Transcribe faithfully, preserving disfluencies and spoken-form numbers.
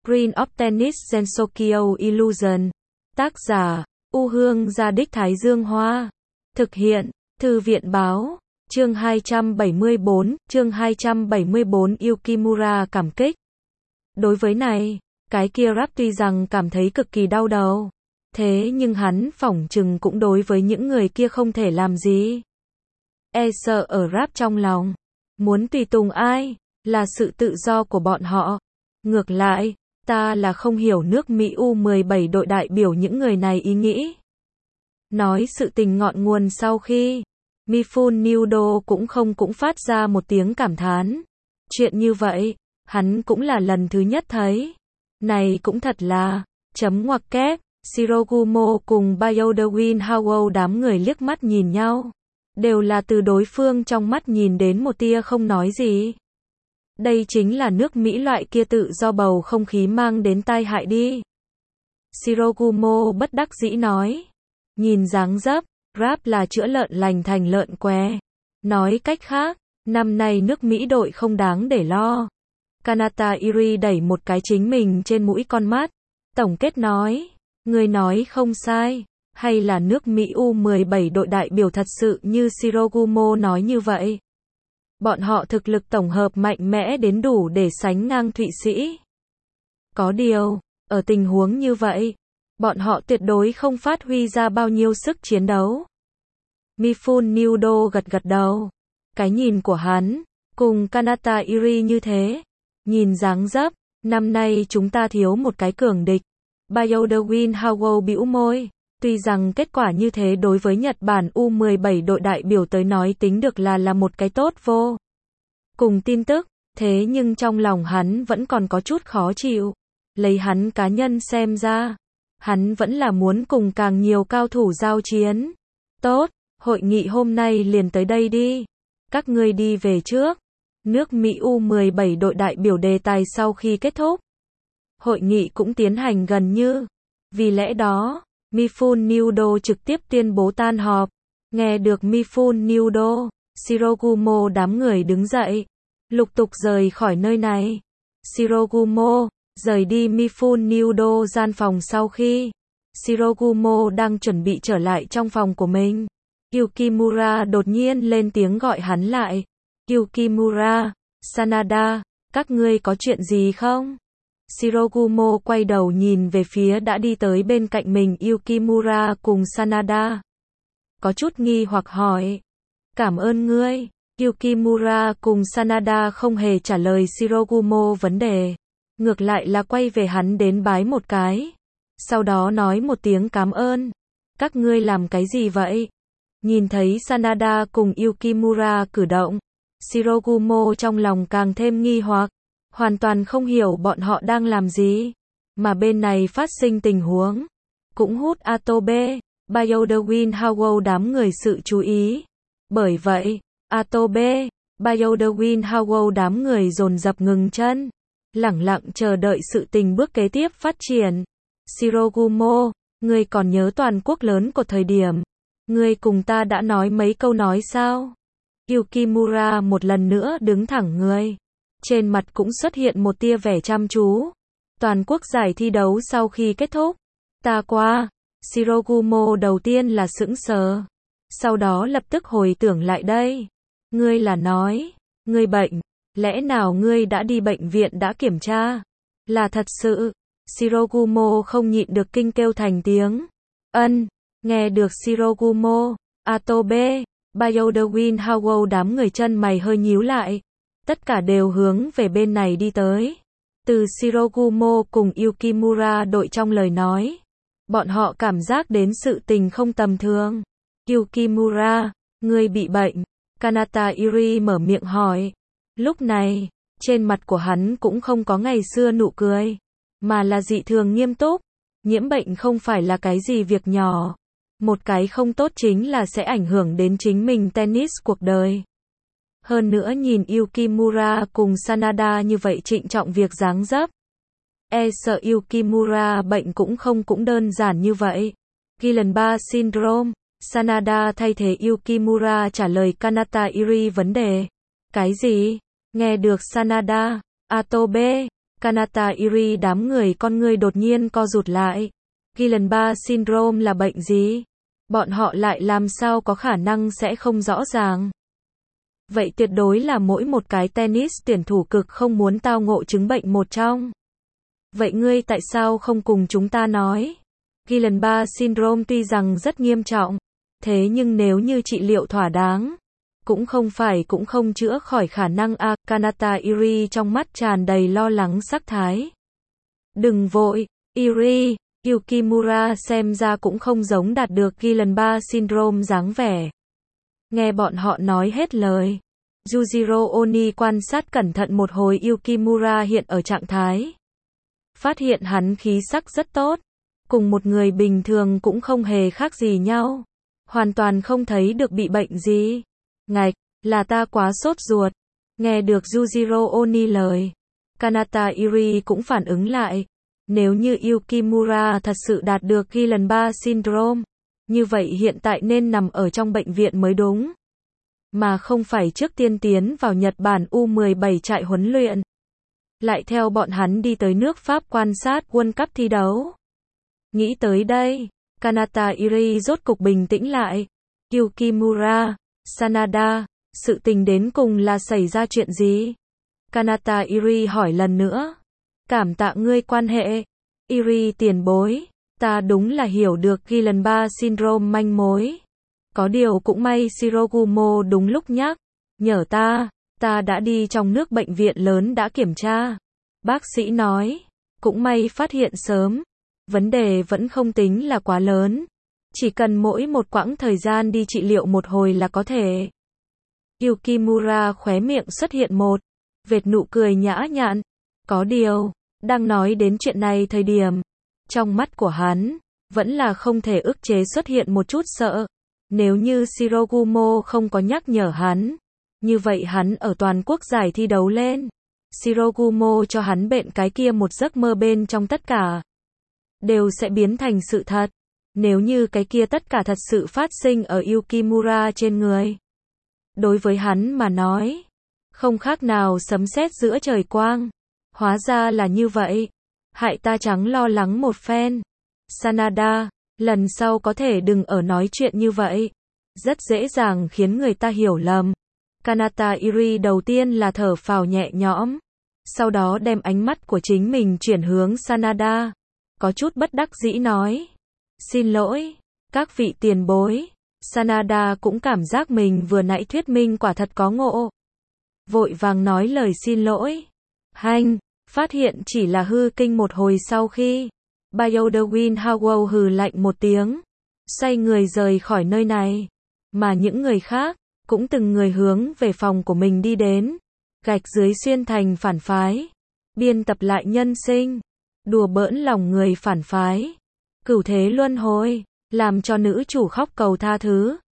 Queen of Tennis Gensokyo Illusion. Tác giả, U Hương Gia Đích Thái Dương Hoa. Thực hiện, Thư viện Báo. Chương hai trăm bảy mươi bốn, chương hai trăm bảy mươi bốn Yukimura cảm kích. Đối với này, cái kia rap tuy rằng cảm thấy cực kỳ đau đầu. Thế nhưng hắn phỏng chừng cũng đối với những người kia không thể làm gì. E sợ ở rap trong lòng. Muốn tùy tùng ai, là sự tự do của bọn họ. Ngược lại, ta là không hiểu nước Mỹ U mười bảy đội đại biểu những người này ý nghĩ. Nói sự tình ngọn nguồn sau khi, Mifune Nudo cũng không cũng phát ra một tiếng cảm thán. Chuyện như vậy, hắn cũng là lần thứ nhất thấy. Này cũng thật là, chấm ngoặc kép, Shirogumo cùng Bayodawin Howell đám người liếc mắt nhìn nhau. Đều là từ đối phương trong mắt nhìn đến một tia không nói gì. Đây chính là nước Mỹ loại kia tự do bầu không khí mang đến tai hại đi. Shirogumo bất đắc dĩ nói. Nhìn dáng dấp, rap là chữa lợn lành thành lợn què. Nói cách khác, năm nay nước Mỹ đội không đáng để lo. Kanata Iri đẩy một cái chính mình trên mũi con mắt. Tổng kết nói, người nói không sai. Hay là nước Mỹ U mười bảy đội đại biểu thật sự như Shirogumo nói như vậy. Bọn họ thực lực tổng hợp mạnh mẽ đến đủ để sánh ngang Thụy Sĩ. Có điều, ở tình huống như vậy, bọn họ tuyệt đối không phát huy ra bao nhiêu sức chiến đấu. Mifune Nudo gật gật đầu. Cái nhìn của hắn, cùng Kanata Iri như thế. Nhìn dáng dấp, năm nay chúng ta thiếu một cái cường địch. Bayodawin Howell bĩu môi. Tuy rằng kết quả như thế đối với Nhật Bản U mười bảy đội đại biểu tới nói tính được là là một cái tốt vô cùng tin tức, thế nhưng trong lòng hắn vẫn còn có chút khó chịu. Lấy hắn cá nhân xem ra, hắn vẫn là muốn cùng càng nhiều cao thủ giao chiến. Tốt, hội nghị hôm nay liền tới đây đi. Các ngươi đi về trước. Nước Mỹ U mười bảy đội đại biểu đề tài sau khi kết thúc. Hội nghị cũng tiến hành gần như. Vì lẽ đó, Mifune Nudo trực tiếp tuyên bố tan họp. Nghe được Mifune Nudo, Shirogumo đám người đứng dậy, lục tục rời khỏi nơi này. Shirogumo rời đi Mifune Nudo gian phòng sau khi Shirogumo đang chuẩn bị trở lại trong phòng của mình. Yukimura đột nhiên lên tiếng gọi hắn lại. Yukimura, Sanada, các ngươi có chuyện gì không? Shirogumo quay đầu nhìn về phía đã đi tới bên cạnh mình Yukimura cùng Sanada. Có chút nghi hoặc hỏi. Cảm ơn ngươi. Yukimura cùng Sanada không hề trả lời Shirogumo vấn đề. Ngược lại là quay về hắn đến bái một cái. Sau đó nói một tiếng cảm ơn. Các ngươi làm cái gì vậy? Nhìn thấy Sanada cùng Yukimura cử động. Shirogumo trong lòng càng thêm nghi hoặc. Hoàn toàn không hiểu bọn họ đang làm gì. Mà bên này phát sinh tình huống. Cũng hút Atobe, Bayodawin Howell đám người sự chú ý. Bởi vậy, Atobe, Bayodawin Howell đám người dồn dập ngừng chân. Lẳng lặng chờ đợi sự tình bước kế tiếp phát triển. Shirogumo, ngươi còn nhớ toàn quốc lớn của thời điểm. Ngươi cùng ta đã nói mấy câu nói sao? Yukimura một lần nữa đứng thẳng người. Trên mặt cũng xuất hiện một tia vẻ chăm chú. Toàn quốc giải thi đấu sau khi kết thúc. Ta qua. Shirogumo đầu tiên là sững sờ. Sau đó lập tức hồi tưởng lại đây. Ngươi là nói. Ngươi bệnh. Lẽ nào ngươi đã đi bệnh viện đã kiểm tra? Là thật sự. Shirogumo không nhịn được kinh kêu thành tiếng. Ân. Nghe được Shirogumo, Atobe, Bayodawin Howell đám người chân mày hơi nhíu lại. Tất cả đều hướng về bên này đi tới. Từ Shirogumo cùng Yukimura đội trong lời nói. Bọn họ cảm giác đến sự tình không tầm thường. Yukimura, ngươi bị bệnh. Kanata Iri mở miệng hỏi. Lúc này, trên mặt của hắn cũng không có ngày xưa nụ cười. Mà là dị thường nghiêm túc. Nhiễm bệnh không phải là cái gì việc nhỏ. Một cái không tốt chính là sẽ ảnh hưởng đến chính mình tennis cuộc đời. Hơn nữa nhìn Yukimura cùng Sanada như vậy trịnh trọng việc dáng dấp. E sợ Yukimura bệnh cũng không cũng đơn giản như vậy. Guillain-Barré syndrome, Sanada thay thế Yukimura trả lời Kanata Iri vấn đề. Cái gì? Nghe được Sanada, Atobe, Kanata Iri đám người con ngươi đột nhiên co rụt lại. Guillain-Barré syndrome là bệnh gì? Bọn họ lại làm sao có khả năng sẽ không rõ ràng? Vậy tuyệt đối là mỗi một cái tennis tuyển thủ cực không muốn tao ngộ chứng bệnh một trong. Vậy ngươi tại sao không cùng chúng ta nói? Guillain-Barré syndrome tuy rằng rất nghiêm trọng, thế nhưng nếu như trị liệu thỏa đáng, cũng không phải cũng không chữa khỏi khả năng a. Kanata Iri trong mắt tràn đầy lo lắng sắc thái. Đừng vội, Iri, Yukimura xem ra cũng không giống đạt được Guillain-Barré syndrome dáng vẻ. Nghe bọn họ nói hết lời, Yujiro Oni quan sát cẩn thận một hồi Yukimura hiện ở trạng thái. Phát hiện hắn khí sắc rất tốt, cùng một người bình thường cũng không hề khác gì nhau. Hoàn toàn không thấy được bị bệnh gì. Ngạch, là ta quá sốt ruột. Nghe được Yujiro Oni lời, Kanata Iri cũng phản ứng lại. Nếu như Yukimura thật sự đạt được Guillain-Barré syndrome, như vậy hiện tại nên nằm ở trong bệnh viện mới đúng. Mà không phải trước tiên tiến vào Nhật Bản U mười bảy trại huấn luyện. Lại theo bọn hắn đi tới nước Pháp quan sát World Cup thi đấu. Nghĩ tới đây, Kanata Iri rốt cục bình tĩnh lại. Yukimura, Sanada, sự tình đến cùng là xảy ra chuyện gì? Kanata Iri hỏi lần nữa. Cảm tạ ngươi quan hệ. Iri tiền bối, ta đúng là hiểu được Guillain-Barré syndrome manh mối. Có điều cũng may Shirogumo đúng lúc nhắc nhở ta, ta đã đi trong nước bệnh viện lớn đã kiểm tra. Bác sĩ nói, cũng may phát hiện sớm. Vấn đề vẫn không tính là quá lớn. Chỉ cần mỗi một quãng thời gian đi trị liệu một hồi là có thể. Yukimura khóe miệng xuất hiện một vệt nụ cười nhã nhặn. Có điều, đang nói đến chuyện này thời điểm, trong mắt của hắn, vẫn là không thể ức chế xuất hiện một chút sợ. Nếu như Shirogumo không có nhắc nhở hắn, như vậy hắn ở toàn quốc giải thi đấu lên. Shirogumo cho hắn bệnh cái kia một giấc mơ bên trong tất cả đều sẽ biến thành sự thật. Nếu như cái kia tất cả thật sự phát sinh ở Yukimura trên người, đối với hắn mà nói, không khác nào sấm sét giữa trời quang. Hóa ra là như vậy. Hại ta trắng lo lắng một phen. Sanada, lần sau có thể đừng ở nói chuyện như vậy. Rất dễ dàng khiến người ta hiểu lầm. Kanata Iri đầu tiên là thở phào nhẹ nhõm. Sau đó đem ánh mắt của chính mình chuyển hướng Sanada. Có chút bất đắc dĩ nói. Xin lỗi, các vị tiền bối. Sanada cũng cảm giác mình vừa nãy thuyết minh quả thật có ngộ. Vội vàng nói lời xin lỗi. Hanh, phát hiện chỉ là hư kinh một hồi sau khi Bioderwin Howell hừ lạnh một tiếng, xoay người rời khỏi nơi này. Mà những người khác, cũng từng người hướng về phòng của mình đi đến. Gạch dưới xuyên thành phản phái. Biên tập lại nhân sinh. Đùa bỡn lòng người phản phái. Cửu thế luân hồi. Làm cho nữ chủ khóc cầu tha thứ.